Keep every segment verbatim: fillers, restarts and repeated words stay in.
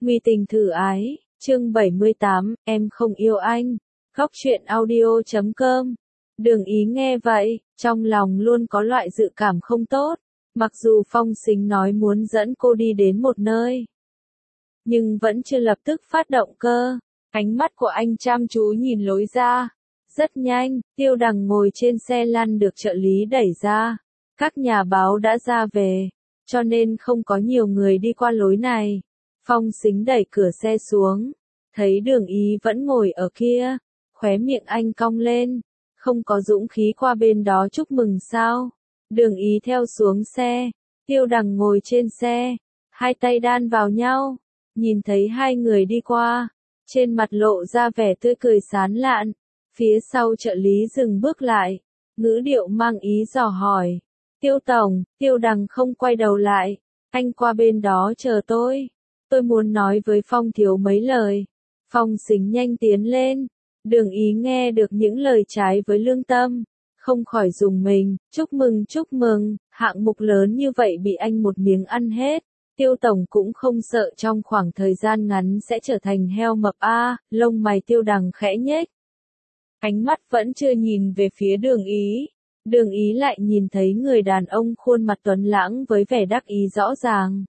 Nguy tình thử ái, chương bảy mươi tám, em không yêu anh. Góc truyện audio chấm com. Đường Ý nghe vậy, trong lòng luôn có loại dự cảm không tốt. Mặc dù Phong Sính nói muốn dẫn cô đi đến một nơi, nhưng vẫn chưa lập tức phát động cơ. Ánh mắt của anh chăm chú nhìn lối ra. Rất nhanh, Tiêu Đằng ngồi trên xe lăn được trợ lý đẩy ra. Các nhà báo đã ra về, cho nên không có nhiều người đi qua lối này. Phong Sính đẩy cửa xe xuống, thấy Đường Ý vẫn ngồi ở kia, khóe miệng anh cong lên, không có dũng khí qua bên đó chúc mừng sao? Đường Ý theo xuống xe, Tiêu Đằng ngồi trên xe, hai tay đan vào nhau, nhìn thấy hai người đi qua, trên mặt lộ ra vẻ tươi cười sán lạn. Phía sau trợ lý dừng bước lại, ngữ điệu mang ý dò hỏi. Tiêu tổng, Tiêu Đằng không quay đầu lại, anh qua bên đó chờ tôi. Tôi muốn nói với Phong thiếu mấy lời. Phong Sính nhanh tiến lên. Đường Ý nghe được những lời trái với lương tâm, không khỏi rùng mình. Chúc mừng chúc mừng, hạng mục lớn như vậy bị anh một miếng ăn hết. Tiêu tổng cũng không sợ trong khoảng thời gian ngắn sẽ trở thành heo mập a. À, lông mày Tiêu Đằng khẽ nhếch. Ánh mắt vẫn chưa nhìn về phía Đường Ý. Đường Ý lại nhìn thấy người đàn ông khuôn mặt tuấn lãng với vẻ đắc ý rõ ràng.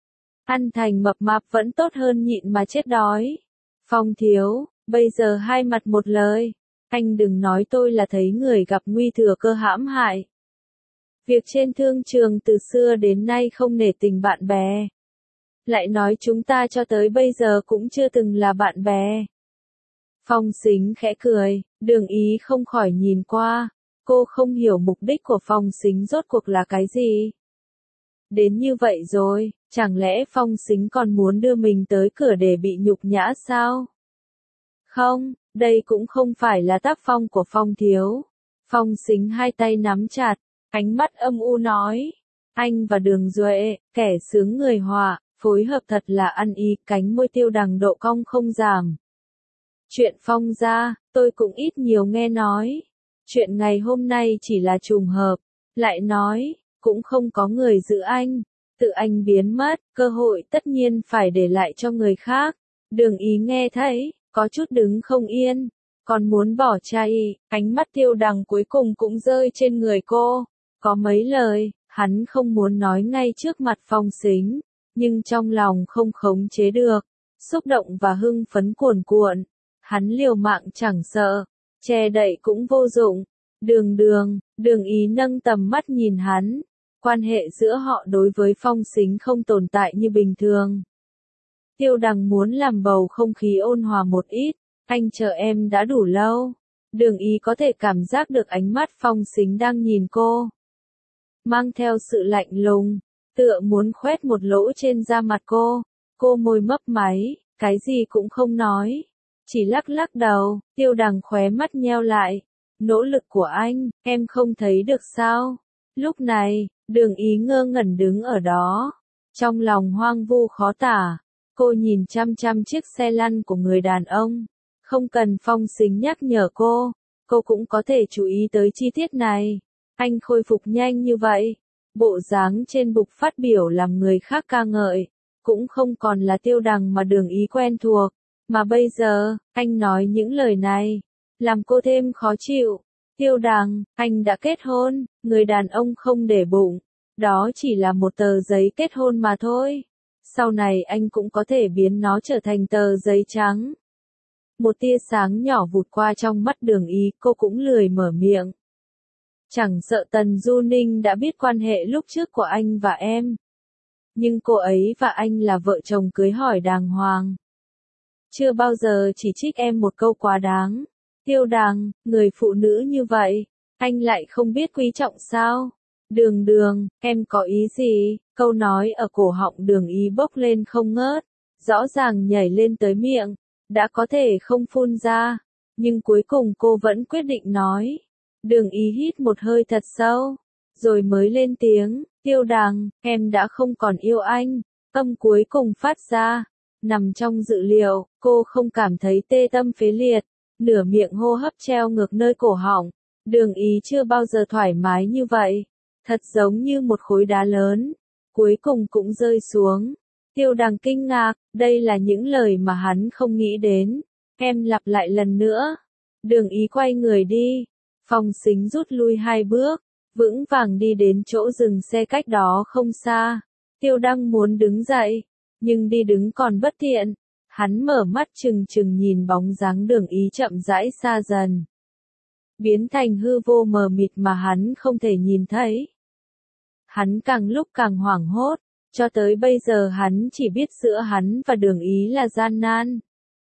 Ăn thành mập mạp vẫn tốt hơn nhịn mà chết đói. Phong thiếu, bây giờ hai mặt một lời. Anh đừng nói tôi là thấy người gặp nguy thừa cơ hãm hại. Việc trên thương trường từ xưa đến nay không nể tình bạn bè. Lại nói chúng ta cho tới bây giờ cũng chưa từng là bạn bè. Phong Sính khẽ cười, Đường Ý không khỏi nhìn qua. Cô không hiểu mục đích của Phong Sính rốt cuộc là cái gì. Đến như vậy rồi, chẳng lẽ Phong Sính còn muốn đưa mình tới cửa để bị nhục nhã sao? Không, đây cũng không phải là tác phong của Phong thiếu. Phong Sính hai tay nắm chặt, ánh mắt âm u nói. Anh và Đường Duệ, kẻ sướng người họa, phối hợp thật là ăn ý. Cánh môi Tiêu Đằng độ cong không giảm. Chuyện Phong gia, tôi cũng ít nhiều nghe nói. Chuyện ngày hôm nay chỉ là trùng hợp. Lại nói, cũng không có người giữ anh. Tự anh biến mất, cơ hội tất nhiên phải để lại cho người khác. Đường Ý nghe thấy, có chút đứng không yên. Còn muốn bỏ chạy, ánh mắt Tiêu Đằng cuối cùng cũng rơi trên người cô. Có mấy lời, hắn không muốn nói ngay trước mặt Phong Sính. Nhưng trong lòng không khống chế được. Xúc động và hưng phấn cuồn cuộn. Hắn liều mạng chẳng sợ, che đậy cũng vô dụng. Đường đường, Đường Ý nâng tầm mắt nhìn hắn. Quan hệ giữa họ đối với Phong Sính không tồn tại như bình thường. Tiêu Đằng muốn làm bầu không khí ôn hòa một ít. Anh chờ em đã đủ lâu. Đường Ý có thể cảm giác được ánh mắt Phong Sính đang nhìn cô. Mang theo sự lạnh lùng, tựa muốn khoét một lỗ trên da mặt cô. Cô môi mấp máy, cái gì cũng không nói. Chỉ lắc lắc đầu, Tiêu Đằng khóe mắt nheo lại. Nỗ lực của anh, em không thấy được sao? Lúc này, Đường Ý ngơ ngẩn đứng ở đó. Trong lòng hoang vu khó tả. Cô nhìn chăm chăm chiếc xe lăn của người đàn ông. Không cần Phong Sính nhắc nhở cô. Cô cũng có thể chú ý tới chi tiết này. Anh khôi phục nhanh như vậy. Bộ dáng trên bục phát biểu làm người khác ca ngợi. Cũng không còn là Tiêu Đằng mà Đường Ý quen thuộc. Mà bây giờ, anh nói những lời này, làm cô thêm khó chịu. Tiêu Đằng, anh đã kết hôn, người đàn ông không để bụng. Đó chỉ là một tờ giấy kết hôn mà thôi. Sau này anh cũng có thể biến nó trở thành tờ giấy trắng. Một tia sáng nhỏ vụt qua trong mắt Đường Ý, cô cũng lười mở miệng. Chẳng sợ Tần Du Ninh đã biết quan hệ lúc trước của anh và em. Nhưng cô ấy và anh là vợ chồng cưới hỏi đàng hoàng. Chưa bao giờ chỉ trích em một câu quá đáng. Tiêu Đằng, người phụ nữ như vậy, anh lại không biết quý trọng sao? Đường đường, em có ý gì? Câu nói ở cổ họng Đường Ý bốc lên không ngớt, rõ ràng nhảy lên tới miệng, đã có thể không phun ra, nhưng cuối cùng cô vẫn quyết định nói. Đường Ý hít một hơi thật sâu, rồi mới lên tiếng, Tiêu Đằng, em đã không còn yêu anh. Âm cuối cùng phát ra. Nằm trong dự liệu, cô không cảm thấy tê tâm phế liệt, nửa miệng hô hấp treo ngược nơi cổ họng. Đường Ý chưa bao giờ thoải mái như vậy, thật giống như một khối đá lớn, cuối cùng cũng rơi xuống. Tiêu Đằng kinh ngạc, đây là những lời mà hắn không nghĩ đến. Em lặp lại lần nữa. Đường Ý quay người đi. Phong Sính rút lui hai bước, vững vàng đi đến chỗ dừng xe cách đó không xa. Tiêu Đăng muốn đứng dậy, nhưng đi đứng còn bất tiện. Hắn mở mắt trừng trừng nhìn bóng dáng Đường Ý chậm rãi xa dần, biến thành hư vô mờ mịt mà hắn không thể nhìn thấy. Hắn càng lúc càng hoảng hốt, cho tới bây giờ hắn chỉ biết giữa hắn và Đường Ý là gian nan.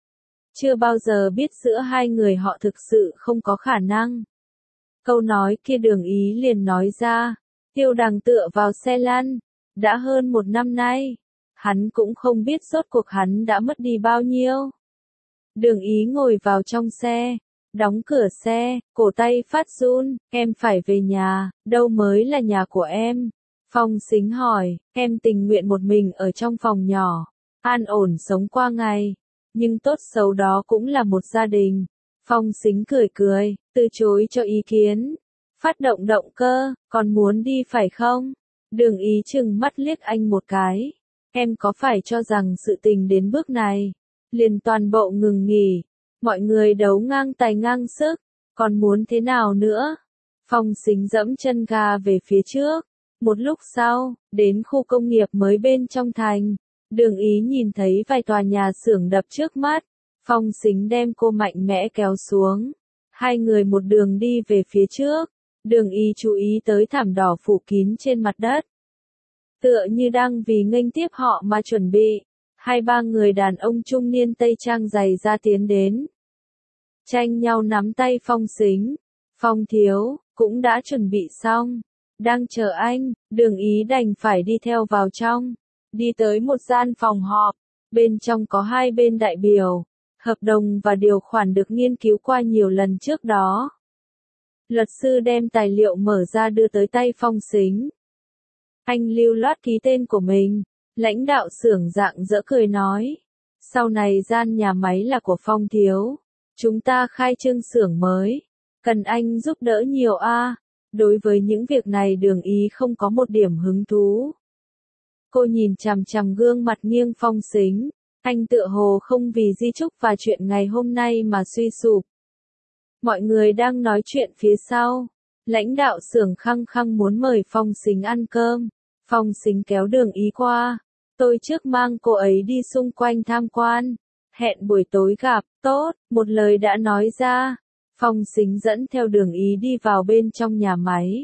Chưa bao giờ biết giữa hai người họ thực sự không có khả năng. Câu nói kia Đường Ý liền nói ra. Tiêu Đằng tựa vào xe lăn. Đã hơn một năm nay, hắn cũng không biết rốt cuộc hắn đã mất đi bao nhiêu. Đường Ý ngồi vào trong xe, đóng cửa xe, cổ tay phát run. Em phải về nhà, đâu mới là nhà của em? Phong Sính hỏi. Em tình nguyện một mình ở trong phòng nhỏ, an ổn sống qua ngày, nhưng tốt xấu đó cũng là một gia đình. Phong Sính cười cười, từ chối cho ý kiến. Phát động động cơ, còn muốn đi phải không? Đường Ý chừng mắt liếc anh một cái. Em có phải cho rằng sự tình đến bước này, liền toàn bộ ngừng nghỉ, mọi người đấu ngang tài ngang sức, còn muốn thế nào nữa? Phong Sính dẫm chân ga về phía trước. Một lúc sau, đến khu công nghiệp mới bên trong thành. Đường Ý nhìn thấy vài tòa nhà xưởng đập trước mắt. Phong Sính đem cô mạnh mẽ kéo xuống. Hai người một đường đi về phía trước. Đường Ý chú ý tới thảm đỏ phủ kín trên mặt đất. Tựa như đang vì nghênh tiếp họ mà chuẩn bị. Hai ba người đàn ông trung niên tây trang dày da tiến đến. Tranh nhau nắm tay Phong Sính. Phong thiếu, cũng đã chuẩn bị xong. Đang chờ anh, Đường Ý đành phải đi theo vào trong. Đi tới một gian phòng họp. Bên trong có hai bên đại biểu. Hợp đồng và điều khoản được nghiên cứu qua nhiều lần trước đó. Luật sư đem tài liệu mở ra đưa tới tay Phong Sính. Anh lưu loát ký tên của mình. Lãnh đạo xưởng rạng rỡ cười nói. Sau này gian nhà máy là của Phong thiếu. Chúng ta khai trương xưởng mới. Cần anh giúp đỡ nhiều a. Đối với những việc này Đường Ý không có một điểm hứng thú. Cô nhìn chằm chằm gương mặt nghiêng Phong Sính. Anh tựa hồ không vì di chúc và chuyện ngày hôm nay mà suy sụp. Mọi người đang nói chuyện phía sau. Lãnh đạo xưởng khăng khăng muốn mời Phong Sính ăn cơm. Phong Sính kéo Đường Ý qua. Tôi trước mang cô ấy đi xung quanh tham quan. Hẹn buổi tối gặp, tốt, một lời đã nói ra. Phong Sính dẫn theo Đường Ý đi vào bên trong nhà máy.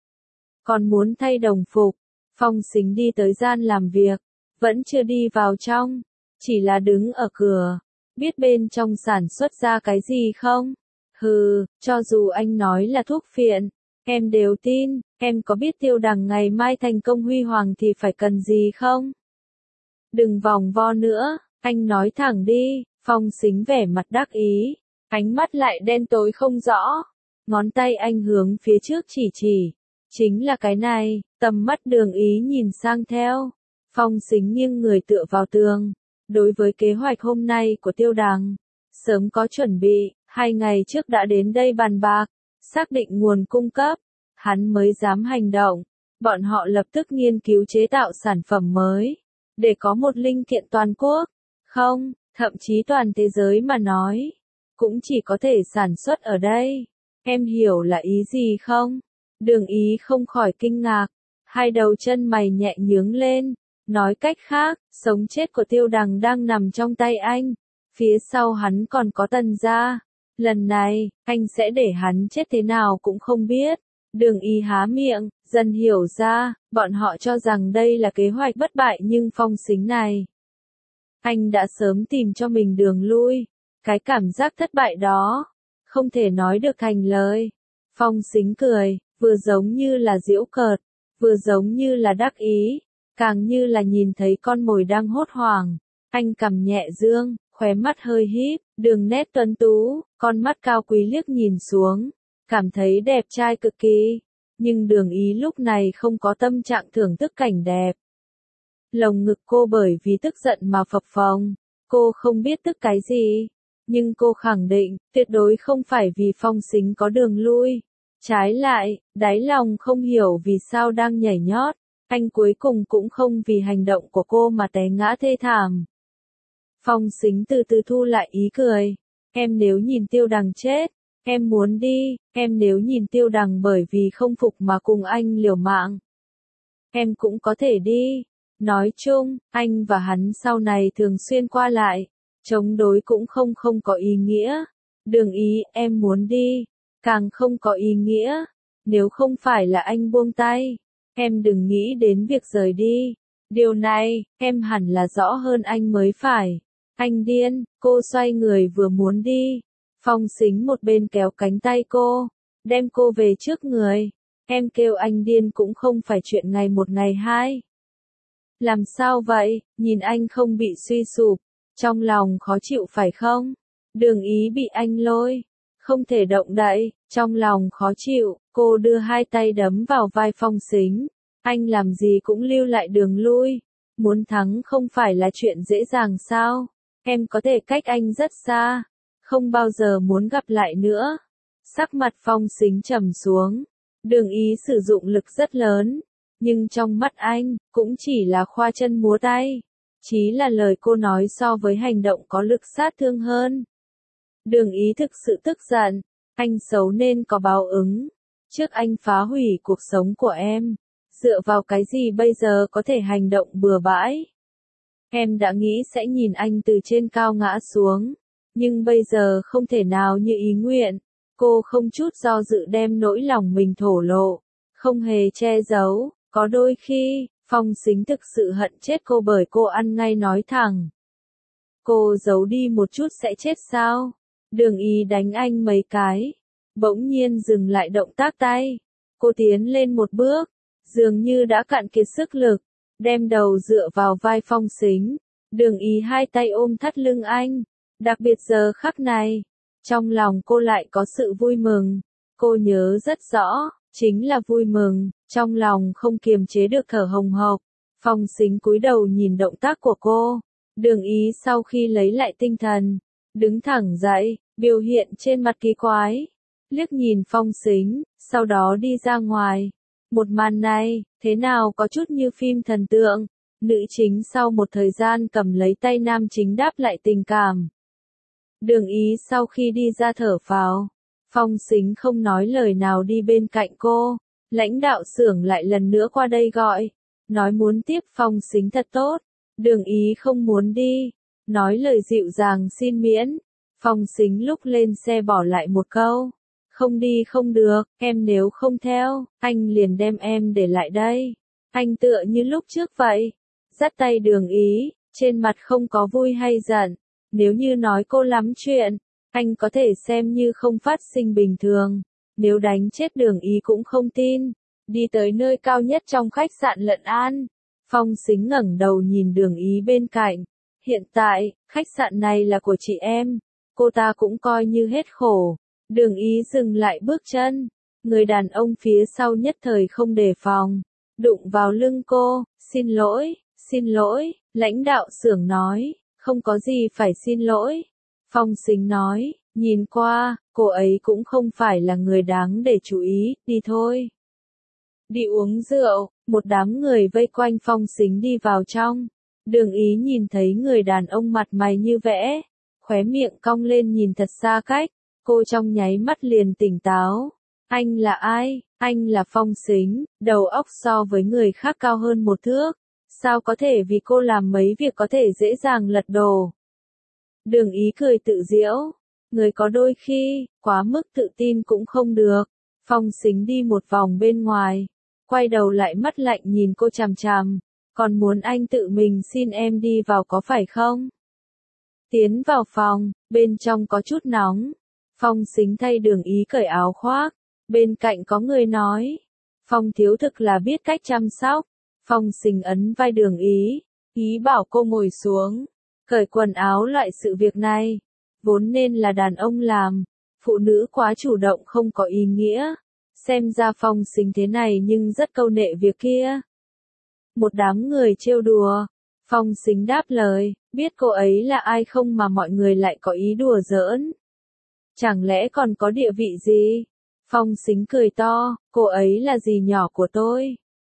Còn muốn thay đồng phục. Phong Sính đi tới gian làm việc. Vẫn chưa đi vào trong. Chỉ là đứng ở cửa. Biết bên trong sản xuất ra cái gì không? Hừ, cho dù anh nói là thuốc phiện, em đều tin. Em có biết Tiêu Đằng ngày mai thành công huy hoàng thì phải cần gì không? Đừng vòng vo nữa, anh nói thẳng đi. Phong Sính vẻ mặt đắc ý. Ánh mắt lại đen tối không rõ. Ngón tay anh hướng phía trước chỉ chỉ. Chính là cái này. Tầm mắt Đường Ý nhìn sang theo. Phong Sính nghiêng người tựa vào tường. Đối với kế hoạch hôm nay của Tiêu Đằng, sớm có chuẩn bị, hai ngày trước đã đến đây bàn bạc, xác định nguồn cung cấp, hắn mới dám hành động. Bọn họ lập tức nghiên cứu chế tạo sản phẩm mới, để có một linh kiện toàn quốc, không, thậm chí toàn thế giới mà nói, cũng chỉ có thể sản xuất ở đây. Em hiểu là ý gì không? Đường Ý không khỏi kinh ngạc, hai đầu chân mày nhẹ nhướng lên. Nói cách khác, sống chết của Tiêu Đằng đang nằm trong tay anh. Phía sau hắn còn có Tần gia. Lần này, anh sẽ để hắn chết thế nào cũng không biết. Đường Ý há miệng, dần hiểu ra, bọn họ cho rằng đây là kế hoạch bất bại nhưng Phong Sính này. Anh đã sớm tìm cho mình đường lui. Cái cảm giác thất bại đó, không thể nói được thành lời. Phong Sính cười, vừa giống như là giễu cợt, vừa giống như là đắc ý. Càng như là nhìn thấy con mồi đang hốt hoảng. Anh cầm nhẹ dương, khóe mắt hơi híp, đường nét tuấn tú, con mắt cao quý liếc nhìn xuống. Cảm thấy đẹp trai cực kỳ. Nhưng Đường Ý lúc này không có tâm trạng thưởng thức cảnh đẹp. Lồng ngực cô bởi vì tức giận mà phập phồng. Cô không biết tức cái gì. Nhưng cô khẳng định, tuyệt đối không phải vì Phong Sính có đường lui. Trái lại, đáy lòng không hiểu vì sao đang nhảy nhót. Anh cuối cùng cũng không vì hành động của cô mà té ngã thê thảm. Phong Sính từ từ thu lại ý cười. Em nếu nhìn Tiêu Đằng chết, em muốn đi, em nếu nhìn Tiêu Đằng bởi vì không phục mà cùng anh liều mạng, em cũng có thể đi. Nói chung, anh và hắn sau này thường xuyên qua lại, chống đối cũng không không có ý nghĩa. Đường Ý, em muốn đi, càng không có ý nghĩa. Nếu không phải là anh buông tay, em đừng nghĩ đến việc rời đi. Điều này, em hẳn là rõ hơn anh mới phải. Anh điên, cô xoay người vừa muốn đi. Phong Sính một bên kéo cánh tay cô, đem cô về trước người. Em kêu anh điên cũng không phải chuyện ngày một ngày hai. Làm sao vậy, nhìn anh không bị suy sụp, trong lòng khó chịu phải không? Đường Ý bị anh lôi, không thể động đậy, trong lòng khó chịu, cô đưa hai tay đấm vào vai Phong Sính. Anh làm gì cũng lưu lại đường lui. Muốn thắng không phải là chuyện dễ dàng sao? Em có thể cách anh rất xa, không bao giờ muốn gặp lại nữa. Sắc mặt Phong Sính trầm xuống. Đường Ý sử dụng lực rất lớn, nhưng trong mắt anh, cũng chỉ là khoa chân múa tay. Chí là lời cô nói so với hành động có lực sát thương hơn. Đường Ý thực sự tức giận, anh xấu nên có báo ứng. Trước anh phá hủy cuộc sống của em, dựa vào cái gì bây giờ có thể hành động bừa bãi? Em đã nghĩ sẽ nhìn anh từ trên cao ngã xuống, nhưng bây giờ không thể nào như ý nguyện. Cô không chút do dự đem nỗi lòng mình thổ lộ, không hề che giấu. Có đôi khi, Phong Sính thực sự hận chết cô bởi cô ăn ngay nói thẳng. Cô giấu đi một chút sẽ chết sao? Đường Ý đánh anh mấy cái, bỗng nhiên dừng lại động tác tay. Cô tiến lên một bước, dường như đã cạn kiệt sức lực, đem đầu dựa vào vai Phong Sính. Đường Ý hai tay ôm thắt lưng anh, đặc biệt giờ khắc này, trong lòng cô lại có sự vui mừng. Cô nhớ rất rõ, chính là vui mừng, trong lòng không kiềm chế được thở hồng hộc. Phong Sính cúi đầu nhìn động tác của cô. Đường Ý sau khi lấy lại tinh thần, đứng thẳng dậy, biểu hiện trên mặt kỳ quái, liếc nhìn Phong Sính, sau đó đi ra ngoài. Một màn này, thế nào có chút như phim thần tượng, nữ chính sau một thời gian cầm lấy tay nam chính đáp lại tình cảm. Đường Ý sau khi đi ra thở phào, Phong Sính không nói lời nào đi bên cạnh cô. Lãnh đạo xưởng lại lần nữa qua đây gọi, nói muốn tiếp Phong Sính thật tốt. Đường Ý không muốn đi, nói lời dịu dàng xin miễn. Phong Sính lúc lên xe bỏ lại một câu, không đi không được, em nếu không theo, anh liền đem em để lại đây. Anh tựa như lúc trước vậy, dắt tay Đường Ý, trên mặt không có vui hay giận. Nếu như nói cô lắm chuyện, anh có thể xem như không phát sinh bình thường. Nếu đánh chết Đường Ý cũng không tin. Đi tới nơi cao nhất trong khách sạn Lận An, Phong Sính ngẩng đầu nhìn Đường Ý bên cạnh. Hiện tại, khách sạn này là của chị em, cô ta cũng coi như hết khổ. Đường Ý dừng lại bước chân, người đàn ông phía sau nhất thời không đề phòng, đụng vào lưng cô. Xin lỗi, xin lỗi, lãnh đạo xưởng nói, không có gì phải xin lỗi. Phong Sính nói, nhìn qua, cô ấy cũng không phải là người đáng để chú ý, đi thôi. Đi uống rượu, một đám người vây quanh Phong Sính đi vào trong. Đường Ý nhìn thấy người đàn ông mặt mày như vẽ, khóe miệng cong lên nhìn thật xa cách, cô trong nháy mắt liền tỉnh táo. Anh là ai? Anh là Phong Sính, đầu óc so với người khác cao hơn một thước. Sao có thể vì cô làm mấy việc có thể dễ dàng lật đổ? Đường Ý cười tự giễu, người có đôi khi, quá mức tự tin cũng không được. Phong Sính đi một vòng bên ngoài, quay đầu lại mắt lạnh nhìn cô chằm chằm, còn muốn anh tự mình xin em đi vào có phải không? Tiến vào phòng, bên trong có chút nóng. Phong Sính thay Đường Ý cởi áo khoác, bên cạnh có người nói, Phong thiếu thực là biết cách chăm sóc. Phong Sính ấn vai Đường Ý, ý bảo cô ngồi xuống, cởi quần áo. Loại sự việc này, vốn nên là đàn ông làm, phụ nữ quá chủ động không có ý nghĩa. Xem ra Phong Sính thế này nhưng rất câu nệ việc kia. Một đám người trêu đùa, Phong Sính đáp lời, biết cô ấy là ai không mà mọi người lại có ý đùa giỡn. Chẳng lẽ còn có địa vị gì? Phong Sính cười to, cô ấy là dì nhỏ của tôi.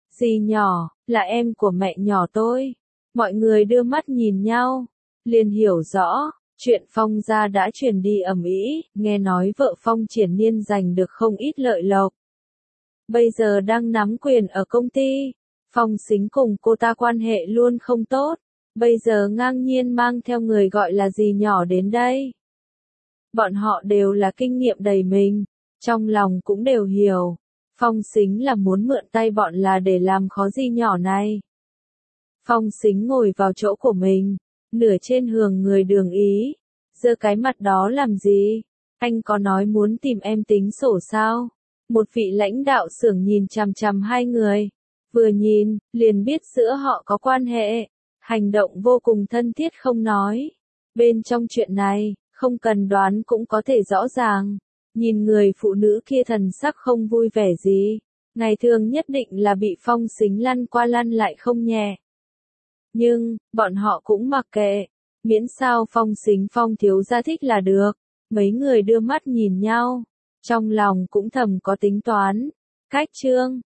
Dì nhỏ, là em của mẹ nhỏ tôi. Mọi người đưa mắt nhìn nhau, liền hiểu rõ, chuyện Phong gia đã truyền đi ầm ĩ, nghe nói vợ Phong Triển Nhiên giành được không ít lợi lộc. Bây giờ đang nắm quyền ở công ty, Phong Sính cùng cô ta quan hệ luôn không tốt, bây giờ ngang nhiên mang theo người gọi là dì nhỏ đến đây. Bọn họ đều là kinh nghiệm đầy mình, trong lòng cũng đều hiểu, Phong Sính là muốn mượn tay bọn là để làm khó dì nhỏ này. Phong Sính ngồi vào chỗ của mình, nửa trên hường người Đường Ý, giơ cái mặt đó làm gì? Anh có nói muốn tìm em tính sổ sao? Một vị lãnh đạo xưởng nhìn chằm chằm hai người, vừa nhìn, liền biết giữa họ có quan hệ, hành động vô cùng thân thiết không nói. Bên trong chuyện này, không cần đoán cũng có thể rõ ràng, nhìn người phụ nữ kia thần sắc không vui vẻ gì, ngày thường nhất định là bị Phong Sính lăn qua lăn lại không nhẹ. Nhưng, bọn họ cũng mặc kệ, miễn sao Phong Sính Phong thiếu gia thích là được. Mấy người đưa mắt nhìn nhau, trong lòng cũng thầm có tính toán. Cách chương